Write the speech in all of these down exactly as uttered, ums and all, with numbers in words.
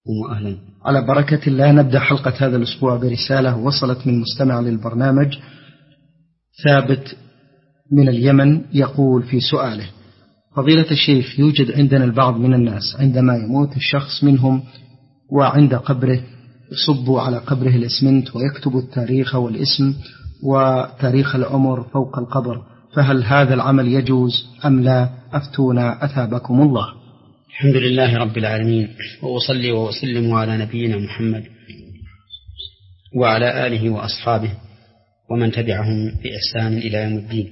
أهلا. على بركة الله نبدأ حلقة هذا الأسبوع برسالة وصلت من مستمع للبرنامج ثابت من اليمن، يقول في سؤاله: فضيلة الشيخ، يوجد عندنا البعض من الناس عندما يموت الشخص منهم وعند قبره يصب على قبره الإسمنت ويكتب التاريخ والاسم وتاريخ العمر فوق القبر، فهل هذا العمل يجوز أم لا؟ أفتونا أثابكم الله. الحمد لله رب العالمين، وأصلي وأسلم على نبينا محمد وعلى آله وأصحابه ومن تبعهم بإحسان إلى يوم الدين.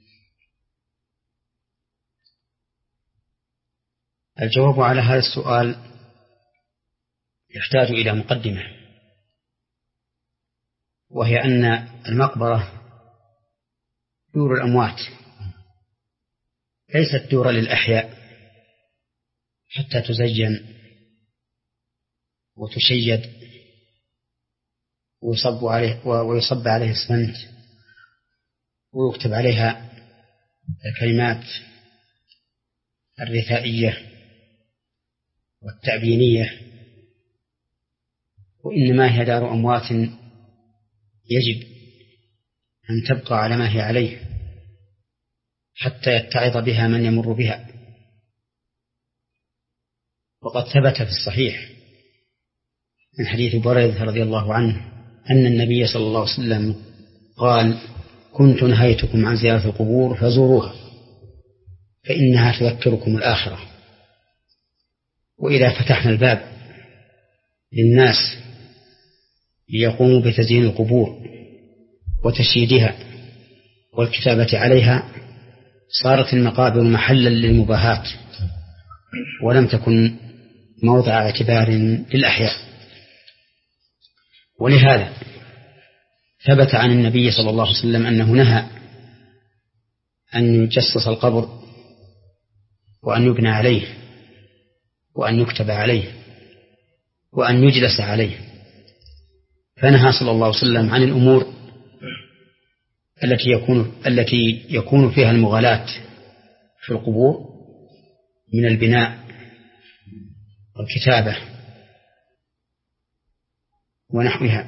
الجواب على هذا السؤال يحتاج إلى مقدمة، وهي أن المقبرة دور الأموات ليست دور للأحياء حتى تزين وتشيد ويصب عليه ويصب عليه الإسمنت ويكتب عليها الكلمات الرثائية والتأبينية، وإنما هي دار أموات يجب أن تبقى على ما هي عليه حتى يتعظ بها من يمر بها. وقد ثبت في الصحيح من حديث بريدة رضي الله عنه أن النبي صلى الله عليه وسلم قال: كنت نهيتكم عن زيارة القبور فزوروها فإنها تذكركم الآخرة. وإذا فتحنا الباب للناس ليقوموا بتزيين القبور وتشييدها والكتابة عليها صارت المقابر محلا للمباهات ولم تكن موضع اعتبار للأحياء. ولهذا ثبت عن النبي صلى الله عليه وسلم أنه نهى أن يجسس القبر وأن يبنى عليه وأن يكتب عليه وأن يجلس عليه، فنهى صلى الله عليه وسلم عن الأمور التي يكون التي يكون فيها المغالاة في القبور من البناء والكتابة ونحوها،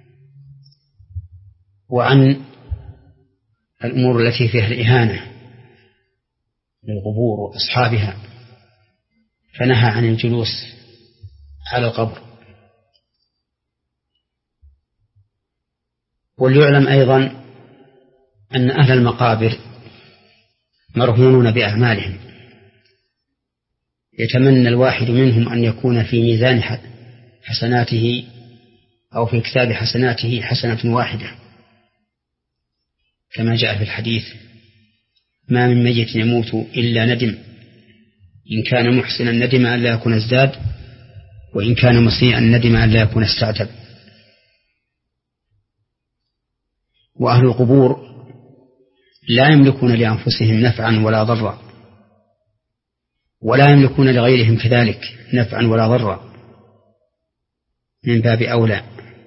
وعن الأمور التي فيها الإهانة للقبور وأصحابها، فنهى عن الجلوس على القبر. وليعلم أيضا أن أهل المقابر مرهونون بأعمالهم، يتمنى الواحد منهم أن يكون في ميزان حسناته أو في كتاب حسناته حسنة واحدة، كما جاء في الحديث: ما من ميت يموت إلا ندم، إن كان محسنا ندم أن لا يكون ازداد، وإن كان مسيئا ندم أن لا يكون استعتب. وأهل القبور لا يملكون لأنفسهم نفعا ولا ضرا، ولا يملكون لغيرهم كذلك نفعا ولا ضرا، من باب أولى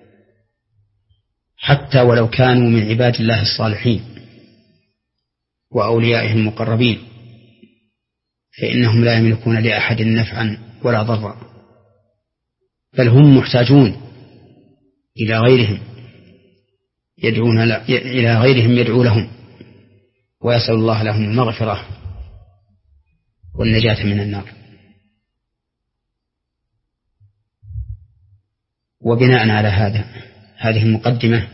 حتى ولو كانوا من عباد الله الصالحين وأوليائهم المقربين، فإنهم لا يملكون لأحد نفعا ولا ضرا، بل هم محتاجون إلى غيرهم يدعون إلى غيرهم يدعو لهم ويسأل الله لهم المغفرة والنجاة من النار. وبناء على هذا هذه المقدمة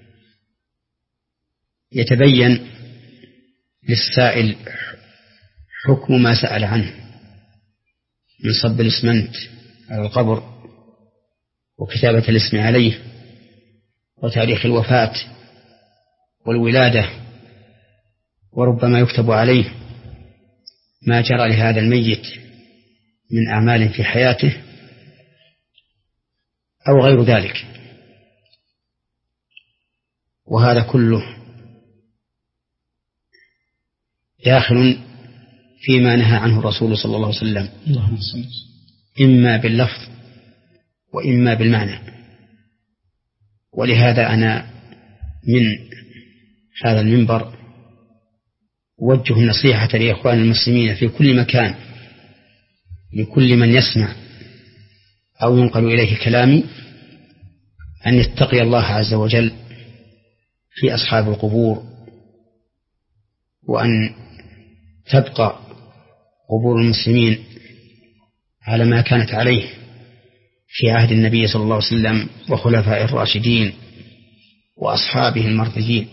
يتبين للسائل حكم ما سأل عنه من صب الإسمنت على القبر وكتابة الاسم عليه وتاريخ الوفاة والولادة، وربما يكتب عليه ما جرى لهذا الميت من أعمال في حياته أو غير ذلك. وهذا كله داخل فيما نهى عنه الرسول صلى الله عليه وسلم، إما باللفظ وإما بالمعنى. ولهذا أنا من هذا المنبر أوجه النصيحة لإخوان المسلمين في كل مكان لكل من يسمع أو ينقل إليه كلامي أن يتقي الله عز وجل في أصحاب القبور، وأن تبقى قبور المسلمين على ما كانت عليه في عهد النبي صلى الله عليه وسلم وخلفاء الراشدين وأصحابه المرضيين.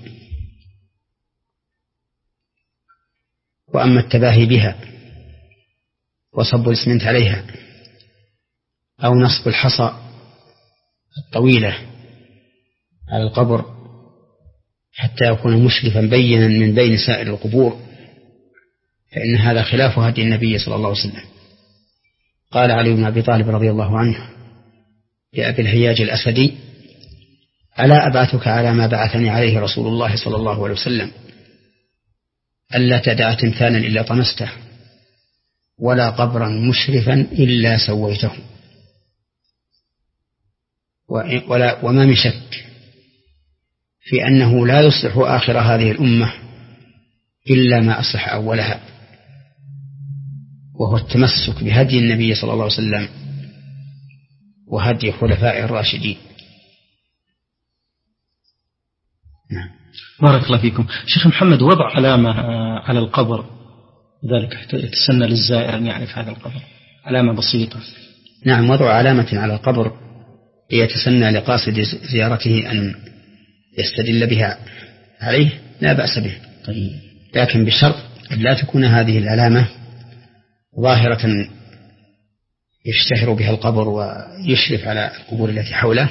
وأما التباهي بها وصب الإسمنت عليها أو نصب الحصى الطويلة على القبر حتى يكون مشرفا بينا من بين سائر القبور، فإن هذا خلاف هدي النبي صلى الله عليه وسلم. قال علي بن أبي طالب رضي الله عنه لأبي الهياج الأسدي: ألا أبعثك على ما بعثني عليه رسول الله صلى الله عليه وسلم، ألا تدع تمثالا إلا طمسته ولا قبرا مشرفا إلا سويته. ولا وما من شك في أنه لا يصلح آخر هذه الأمة إلا ما أصلح أولها، وهو التمسك بهدي النبي صلى الله عليه وسلم وهدي خلفاء الراشدين. نعم. بارك الله فيكم. شيخ محمد، وضع علامة على القبر ذلك يتسنى للزائر أن يعرف هذا القبر، علامة بسيطة. نعم، وضع علامة على القبر يتسنى لقاصد زيارته أن يستدل بها عليه لا بأس به، طيب. لكن بشرط لا تكون هذه العلامة ظاهرة يشتهر بها القبر ويشرف على القبور التي حوله،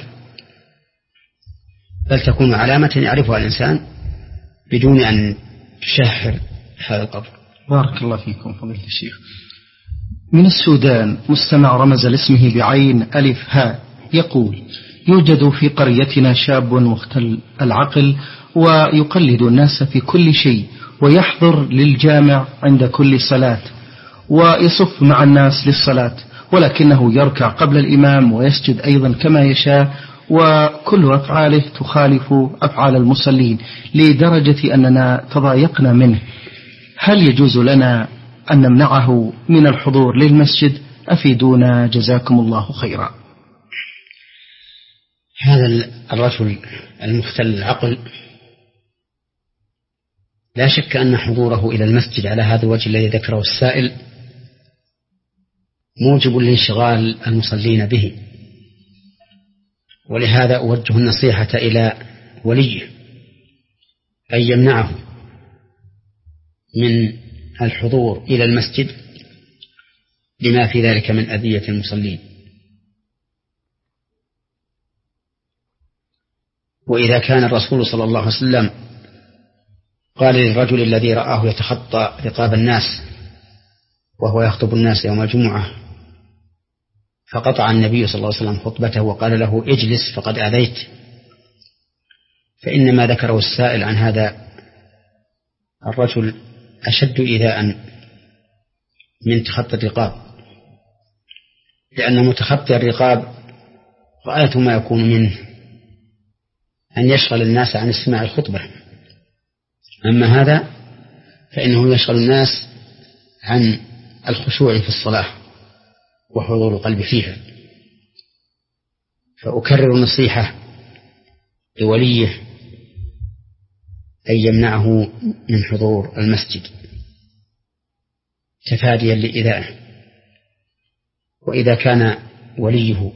بل تكون علامة يعرفها الإنسان بدون أن تشهر هذا القبر. بارك الله فيكم فضيلة الشيخ. من السودان مستمع رمز لاسمه بعين ألف هاء يقول: يوجد في قريتنا شاب مختل العقل ويقلد الناس في كل شيء، ويحضر للجامع عند كل صلاة ويصف مع الناس للصلاة، ولكنه يركع قبل الإمام ويسجد أيضا كما يشاء، وكل أفعاله تخالف أفعال المصلين لدرجة أننا تضايقنا منه. هل يجوز لنا أن نمنعه من الحضور للمسجد؟ أفيدونا جزاكم الله خيرا. هذا الرجل المختل العقل لا شك أن حضوره إلى المسجد على هذا الوجه الذي ذكره السائل موجب لانشغال المصلين به، ولهذا أوجه النصيحة إلى وليه أن يمنعه من الحضور إلى المسجد لما في ذلك من أذية المصلين. وإذا كان الرسول صلى الله عليه وسلم قال للرجل الذي رآه يتخطى رقاب الناس وهو يخطب الناس يوم الجمعة فقطع النبي صلى الله عليه وسلم خطبته وقال له: اجلس فقد أذيت، فإنما ذكره السائل عن هذا الرجل أشد إيذاء من تخطي الرقاب، لأن متخطي الرقاب غاية ما يكون منه أن يشغل الناس عن استماع الخطبة، أما هذا فإنه يشغل الناس عن الخشوع في الصلاة وحضور القلب فيها. فأكرر النصيحة لوليه أن يمنعه من حضور المسجد تفاديا لإيذائه. وإذا كان وليه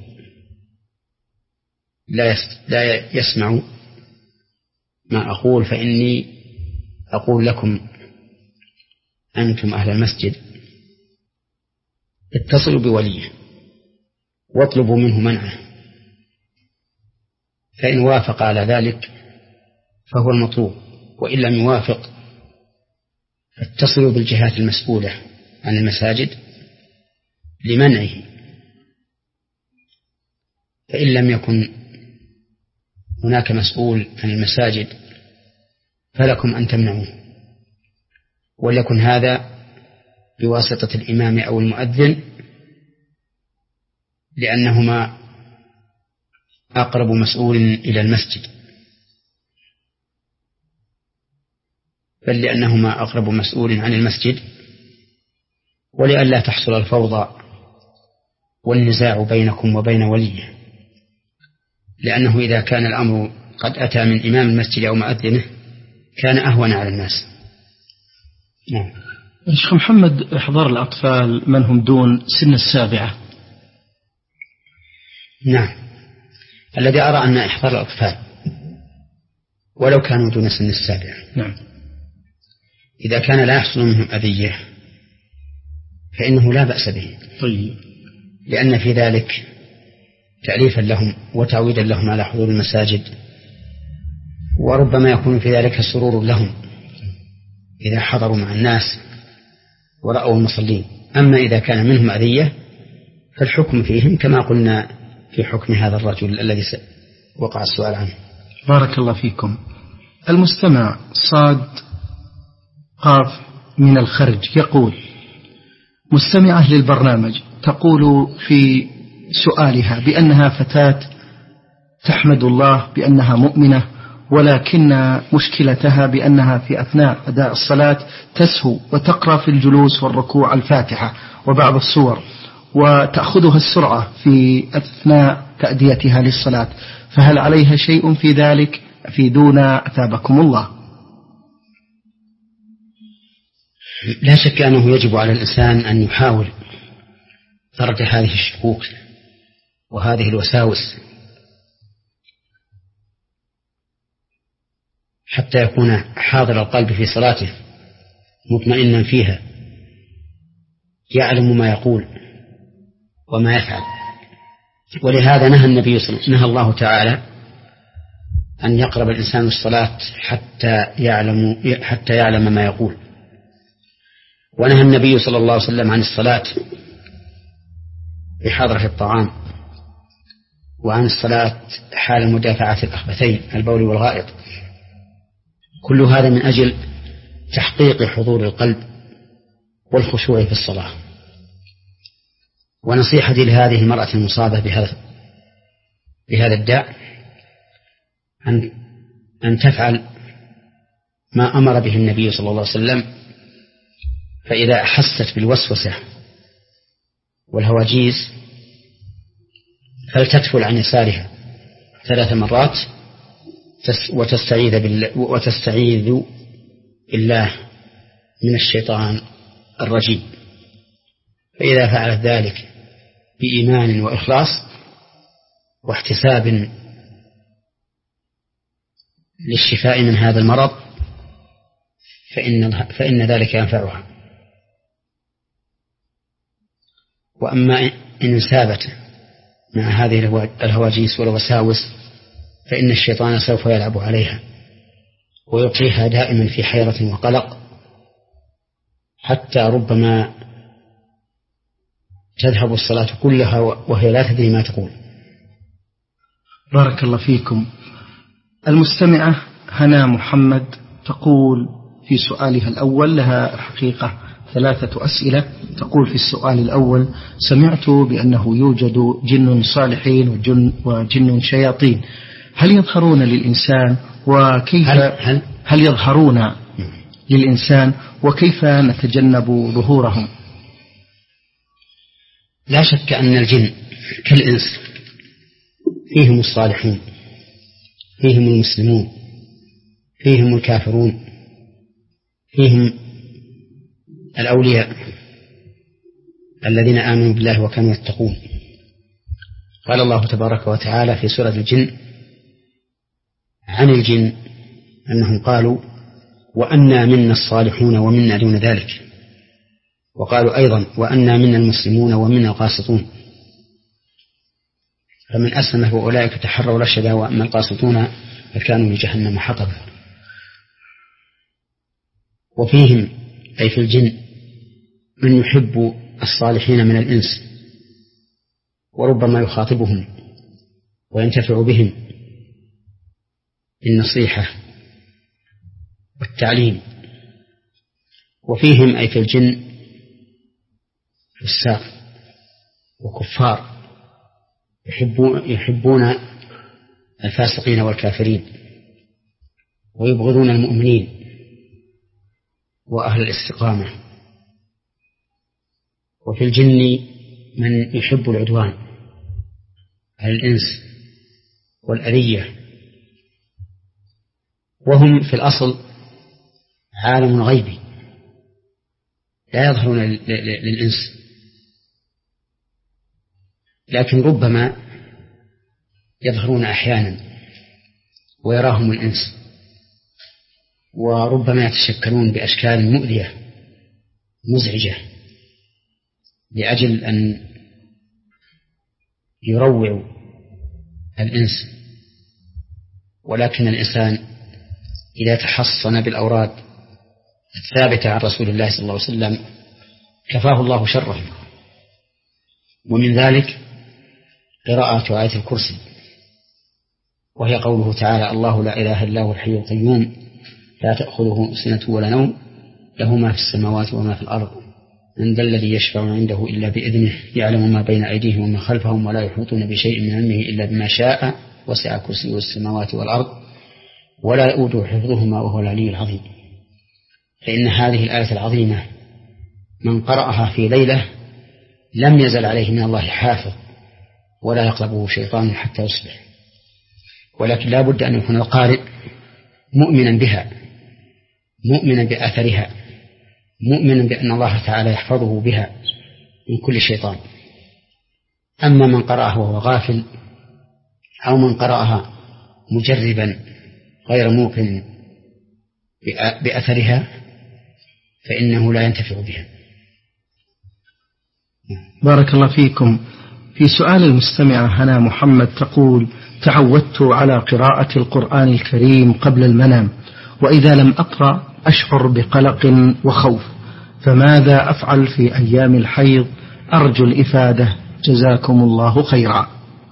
لا يسمع ما أقول فإني أقول لكم أنتم أهل المسجد اتصلوا بوليه واطلبوا منه منعه، فإن وافق على ذلك فهو المطلوب، وإن لم يوافق فاتصلوا بالجهات المسؤولة عن المساجد لمنعه، فإن لم يكن هناك مسؤول عن المساجد فلكم أن تمنعوه، وليكن هذا بواسطة الإمام أو المؤذن، لأنهما أقرب مسؤول إلى المسجد، بل لأنهما أقرب مسؤول عن المسجد، ولئلا تحصل الفوضى والنزاع بينكم وبين وليه، لأنه إذا كان الأمر قد أتى من إمام المسجد أو مؤذنه كان أهون على الناس. نعم. شيخ محمد، إحضار الأطفال من هم دون سن السابعة. نعم، الذي أرى أن إحضار الأطفال ولو كانوا دون سن السابعة، نعم، إذا كان لا يحصل منهم أذية فإنه لا بأس به. طيب. لأن في ذلك تأليفا لهم وتعويدا لهم على حضور المساجد، وربما يكون في ذلك سرور لهم إذا حضروا مع الناس ورأوا المصلين. أما إذا كان منهم أذية فالحكم فيهم كما قلنا في حكم هذا الرجل الذي وقع السؤال عنه. بارك الله فيكم. المستمع صاد قاف من الخرج يقول: مستمعة للبرنامج تقول في سؤالها بأنها فتاة تحمد الله بأنها مؤمنة، ولكن مشكلتها بأنها في أثناء أداء الصلاة تسهو وتقرأ في الجلوس والركوع الفاتحة وبعض السور، وتأخذها السرعة في أثناء تأديتها للصلاة، فهل عليها شيء في ذلك؟ أفيدونا أثابكم الله. لا شك أنه يجب على الإنسان أن يحاول طرد هذه الشكوك وهذه الوساوس حتى يكون حاضر القلب في صلاته مطمئنا فيها، يعلم ما يقول وما يفعل. ولهذا نهى النبي صلى الله عليه وسلم نهى الله تعالى أن يقرب الإنسان الصلاة حتى يعلم حتى يعلم ما يقول. ونهى النبي صلى الله عليه وسلم عن الصلاة بحضرة الطعام، وعن الصلاة حال مدافعة الأخبثين البول والغائط. كل هذا من أجل تحقيق حضور القلب والخشوع في الصلاة. ونصيحتي لهذه المرأة المصابة بهذا بهذا الداء أن أن تفعل ما أمر به النبي صلى الله عليه وسلم، فإذا أحست بالوسوسة والهواجيس فلتتفل عن يسارها ثلاث مرات وتستعيذ بالله, وتستعيذ بالله من الشيطان الرجيم. فإذا فعلت ذلك بإيمان وإخلاص واحتساب للشفاء من هذا المرض فإن, فإن ذلك ينفعها. وأما إن انسابت مع هذه الهواجيس والوساوس فإن الشيطان سوف يلعب عليها ويبقيها دائما في حيرة وقلق، حتى ربما تذهب الصلاة كلها وهي لا تدري ما تقول. بارك الله فيكم. المستمعة هنا محمد تقول في سؤالها الأول، لها حقيقة ثلاثة أسئلة. تقول في السؤال الأول: سمعت بأنه يوجد جن صالحين وجن, وجن شياطين، هل يظهرون للإنسان وكيف هل, هل, هل يظهرون للإنسان وكيف نتجنب ظهورهم؟ لا شك أن الجن كالإنس فيهم الصالحون، فيهم المسلمون، فيهم الكافرون، فيهم الأولياء الذين آمنوا بالله وكانوا يتقون. قال الله تبارك وتعالى في سورة الجن عن الجن أنهم قالوا: وأنا منا الصالحون ومنا دون ذلك. وقالوا أيضا: وأنا منا المسلمون ومنا القاسطون. فمن أسلم فأولئك تحروا رشدا، وأما القاسطون فكانوا لجهنم حطبا. وفيهم أي في الجن من يحب الصالحين من الإنس وربما يخاطبهم وينتفع بهم بالنصيحة والتعليم. وفيهم أي في الجن فساق وكفار يحبون, يحبون الفاسقين والكافرين ويبغضون المؤمنين وأهل الاستقامة. وفي الجن من يحب العدوان على الإنس والأذية، وهم في الأصل عالم غيبي لا يظهرون للإنس، لكن ربما يظهرون أحيانا ويراهم الإنس، وربما يتشكلون بأشكال مؤذية مزعجة لأجل أن يروعوا الإنس. ولكن الإنسان إذا تحصن بالأوراد الثابتة عن رسول الله صلى الله عليه وسلم كفاه الله شره، ومن ذلك قراءة آية الكرسي، وهي قوله تعالى: الله لا إله إلا هو الحي القيوم لا تأخذه سنة ولا نوم له ما في السماوات وما في الأرض من ذا الذي يشفع عنده إلا بإذنه يعلم ما بين أيديهم وما خلفهم ولا يحيطون بشيء من علمه إلا بما شاء وسع كرسيه السماوات والأرض ولا يؤوده حفظهما وهو العلي العظيم. فإن هذه الآية العظيمة من قرأها في ليلة لم يزل عليه من الله حافظ ولا يقربه شيطان حتى يصبح. ولكن لا بد أن يكون القارئ مؤمنا بها، مؤمنا بأثرها، مؤمنا بأن الله تعالى يحفظه بها من كل شيطان. أما من قرأها وهو غافل أو من قرأها مجربا غير موقن بأثرها فإنه لا ينتفع بها. بارك الله فيكم. في سؤال المستمعة هنا محمد تقول: تعودت على قراءة القرآن الكريم قبل المنام، وإذا لم أقرأ أشعر بقلق وخوف، فماذا أفعل في أيام الحيض؟ أرجو الإفادة، جزاكم الله خيرا.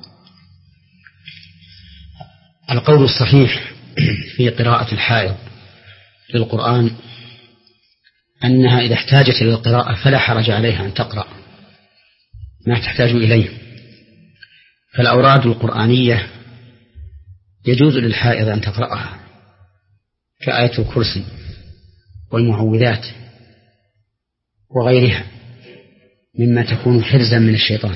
القول الصحيح في قراءة الحائض للقرآن أنها إذا احتاجت إلى القراءة فلا حرج عليها أن تقرأ ما تحتاج إليه. فالأوراد القرآنية يجوز للحائض أن تقرأها كآية الكرسي والمعوذات وغيرها مما تكون حرزا من الشيطان.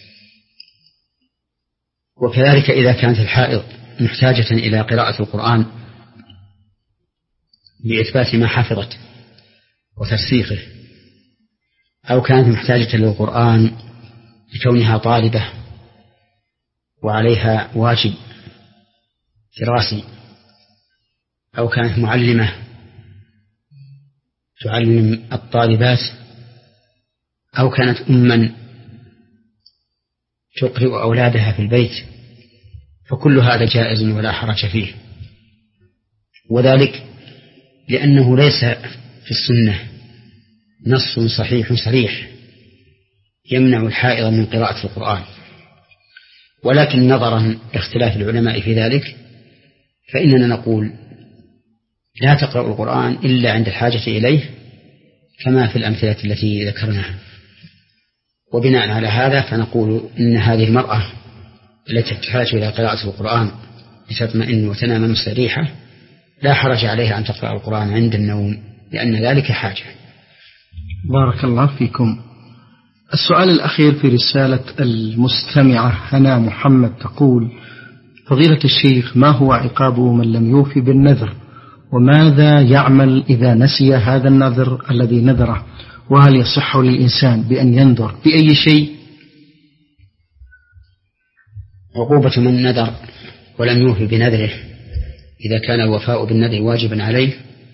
وكذلك إذا كانت الحائض محتاجة إلى قراءة القرآن لإثبات ما حفظت وترسيخه، أو كانت محتاجة للقرآن لكونها طالبة وعليها واجب دراسي، أو كانت معلمة تعلم الطالبات، أو كانت أما تقرئ أولادها في البيت، فكل هذا جائز ولا حرج فيه. وذلك لأنه ليس في السنة نص صحيح صريح يمنع الحائض من قراءة القرآن، ولكن نظرا لاختلاف العلماء في ذلك فإننا نقول لا تقرأ القرآن إلا عند الحاجة إليه كما في الأمثلة التي ذكرناها. وبناء على هذا فنقول إن هذه المرأة التي تحتاج إلى قراءة القرآن لتطمئن وتنام مستريحة لا حرج عليها أن تقرأ القرآن عند النوم، لأن ذلك حاجة. بارك الله فيكم. السؤال الأخير في رسالة المستمعة هنا محمد تقول: فضيلة الشيخ، ما هو عقاب من لم يوفي بالنذر؟ وماذا يعمل إذا نسي هذا النذر الذي نذره؟ وهل يصح للإنسان بأن ينذر بأي شيء؟ عقوبة من نذر ولم يوفي بنذره إذا كان الوفاء بالنذر واجبا عليه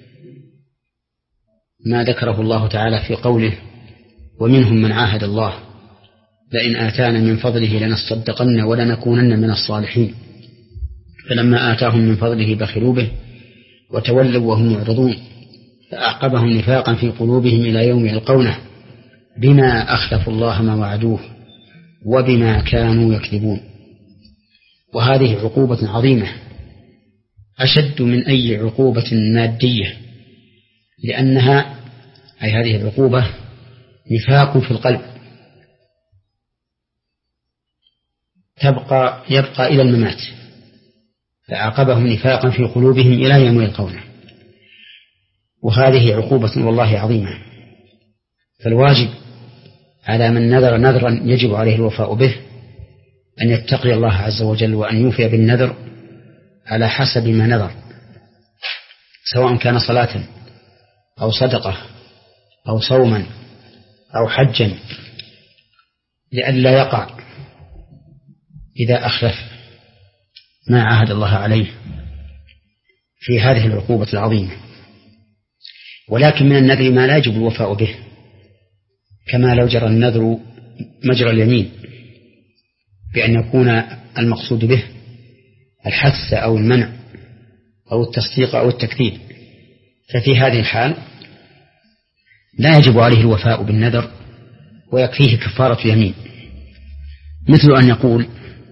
ما ذكره الله تعالى في قوله: ومنهم من عاهد الله لئن آتانا من فضله لنصدقن ولنكونن من الصالحين فلما آتاهم من فضله بخلوا به وتولوا وهم معرضون فأعقبهم نفاقا في قلوبهم إلى يوم يلقونه بما أخلفوا الله ما وعدوه وبما كانوا يكذبون. وهذه عقوبة عظيمة أشد من أي عقوبة مادية، لأنها أي هذه العقوبة نفاق في القلب تبقى يبقى إلى الممات، فأعقبهم نفاقا في قلوبهم إلى يوم يلقونه. وهذه عقوبة والله عظيمة، فالواجب على من نذر نذرا يجب عليه الوفاء به أن يتقي الله عز وجل وأن يوفي بالنذر على حسب ما نذر، سواء كان صلاة أو صدقة أو صوما أو حجا، لئلا يقع إذا أخلف ما عاهد الله عليه في هذه العقوبة العظيمة. ولكن من النذر ما لا يجب الوفاء به، كما لو جرى النذر مجرى اليمين بأن يكون المقصود به الحث أو المنع أو التصديق أو التكذيب، ففي هذه الحال لا يجب عليه الوفاء بالنذر ويكفيه كفارة يمين، مثل أن يقول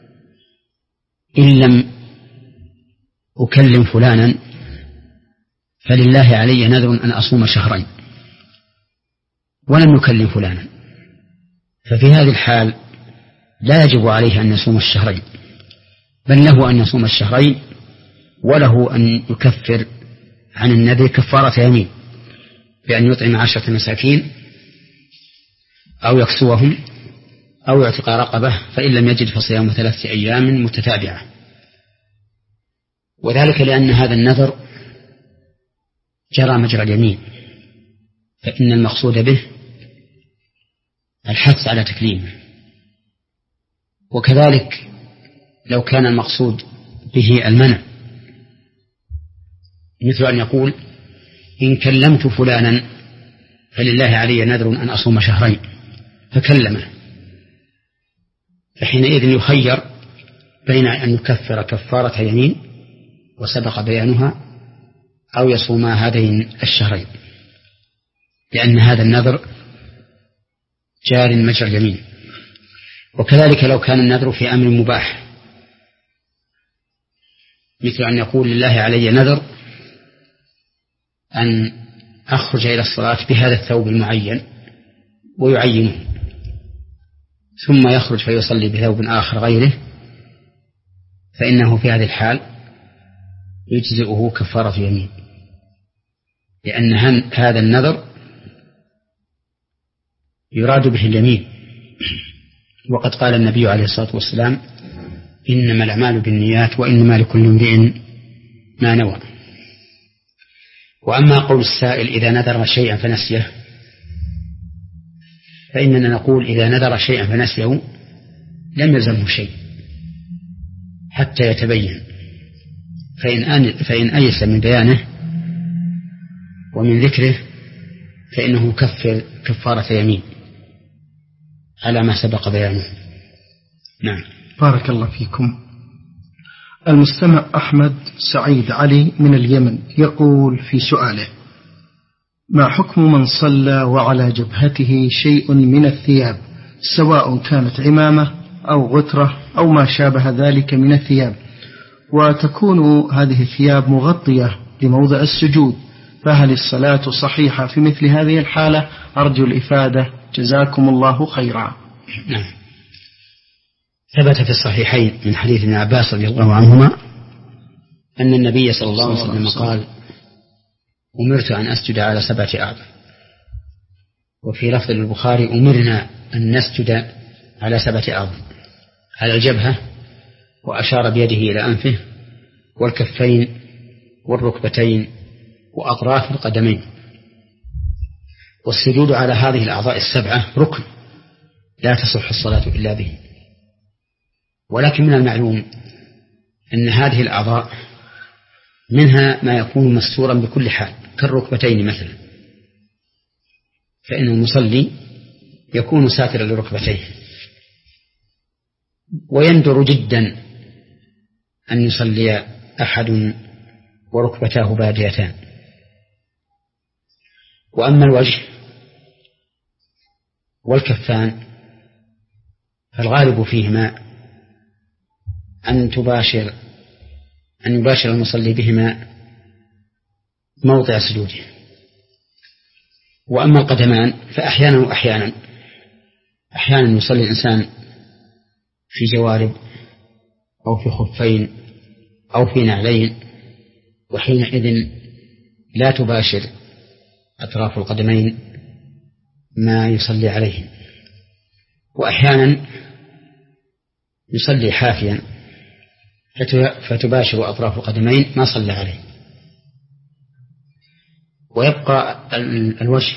إن لم أكلم فلانا فلله علي نذر أن أصوم شهرين، ولم يكلم فلانا، ففي هذه الحال لا يجب عليه أن يصوم الشهرين، بل له أن يصوم الشهرين، وله أن يكفر عن النذر كفارة يمين بأن يطعم عشرة مساكين أو يكسوهم أو يعتق رقبة، فإن لم يجد فصيام ثلاثة أيام متتابعة. وذلك لأن هذا النذر جرى مجرى اليمين، فإن المقصود به الحث على تكليمه. وكذلك لو كان المقصود به المنع، مثل أن يقول إن كلمت فلانا فلله علي نذر أن أصوم شهرين، فكلمه، فحينئذ يخير بين أن يكفر كفارة يمين وسبق بيانها أو يصوم هذين الشهرين، لأن هذا النذر جار مجرى اليمين. وكذلك لو كان النذر في أمر مباح، مثل أن يقول لله علي نذر أن أخرج إلى الصلاة بهذا الثوب المعين ويعينه، ثم يخرج فيصلي بثوب آخر غيره، فإنه في هذه الحال يجزئه كفارة يمين، لأن هذا النذر يراد به اليمين. وقد قال النبي عليه الصلاة والسلام إنما الأعمال بالنيات وإنما لكل امرئ ما نوى. وأما قول السائل إذا نذر شيئا فنسيه، فإننا نقول إذا نذر شيئا فنسيه لم يلزمه شيء حتى يتبين، فإن, فإن أيس من بيانه ومن ذكره فإنه كفر كفارة يمين على ما سبق بيانه. نعم. بارك الله فيكم. المستمع أحمد سعيد علي من اليمن يقول في سؤاله: ما حكم من صلى وعلى جبهته شيء من الثياب، سواء كانت عمامة أو غترة أو ما شابه ذلك من الثياب، وتكون هذه الثياب مغطية لموضع السجود، فهل الصلاة صحيحة في مثل هذه الحالة؟ أرجو الإفادة، جزاكم الله خيرا. نعم. ثبت في الصحيحين من حديث ابن عباس رضي الله عنهما أن النبي صلى الله عليه وسلم قال: أمرت أن أسجد على سبعة أعظم. وفي لفظ البخاري: أمرنا أن نسجد على سبعة أعظم، على الجبهة، وأشار بيده إلى أنفه والكفين والركبتين وأطراف القدمين. والسجود على هذه الأعضاء السبعة ركن لا تصح الصلاة إلا به. ولكن من المعلوم أن هذه الأعضاء منها ما يكون مستورا بكل حال، كالركبتين مثلا، فإن المصلي يكون ساترا لركبتيه، ويندر جدا أن يصلي أحد وركبتاه باديتان. وأما الوجه والكفان فالغالب فيهما أن تباشر أن يباشر المصلي بهما موضع سجوده. وأما القدمان فأحيانا وأحيانا أحيانا يصلي الإنسان في جوارب أو في خفين أو في نعلين، وحينئذ لا تباشر أطراف القدمين ما يصلي عليه، وأحيانا يصلي حافيا فتباشر أطراف القدمين ما صلى عليه، ويبقى الوجه.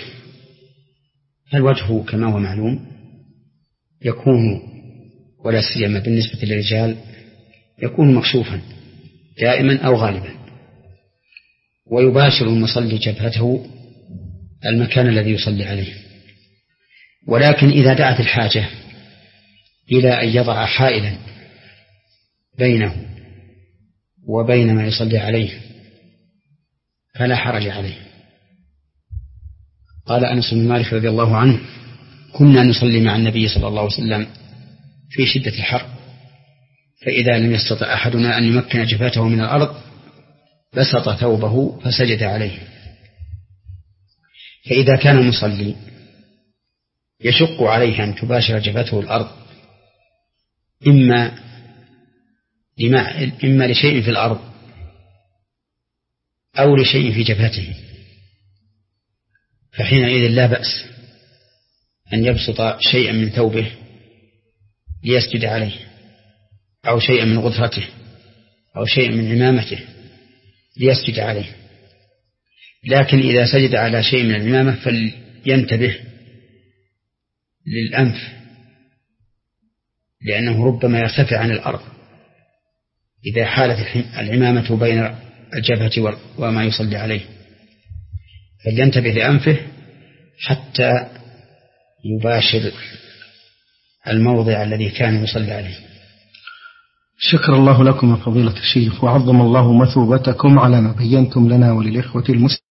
الوجه كما هو معلوم يكون، ولا سيما بالنسبة للرجال، يكون مكشوفا دائما أو غالبا، ويباشر المصلي جبهته المكان الذي يصلي عليه. ولكن إذا دعت الحاجة إلى أن يضع حائلا بينه وبين ما يصلي عليه فلا حرج عليه. قال أنس بن مالك رضي الله عنه: كنا نصلي مع النبي صلى الله عليه وسلم في شدة الحر، فإذا لم يستطع أحدنا أن يمكن جبهته من الأرض بسط ثوبه فسجد عليه. فإذا كان المصلي يشق عليه أن تباشر جبهته الأرض إما إما لشيء في الأرض أو لشيء في جبهته، فحينئذ لا بأس أن يبسط شيئا من ثوبه ليسجد عليه، أو شيئا من غثرته، أو شيئا من عمامته ليسجد عليه. لكن إذا سجد على شيء من العمامة فلينتبه للأنف، لأنه ربما يرتفع عن الأرض إذا حالت العمامة بين الجبهة وما يصلي عليه، فلينتبه لأنفه حتى يباشر الموضع الذي كان يصلي عليه. شكر الله لكم يا فضيلة الشيخ، وعظم الله مثوبتكم على ما بينتم لنا وللإخوة المسلمين.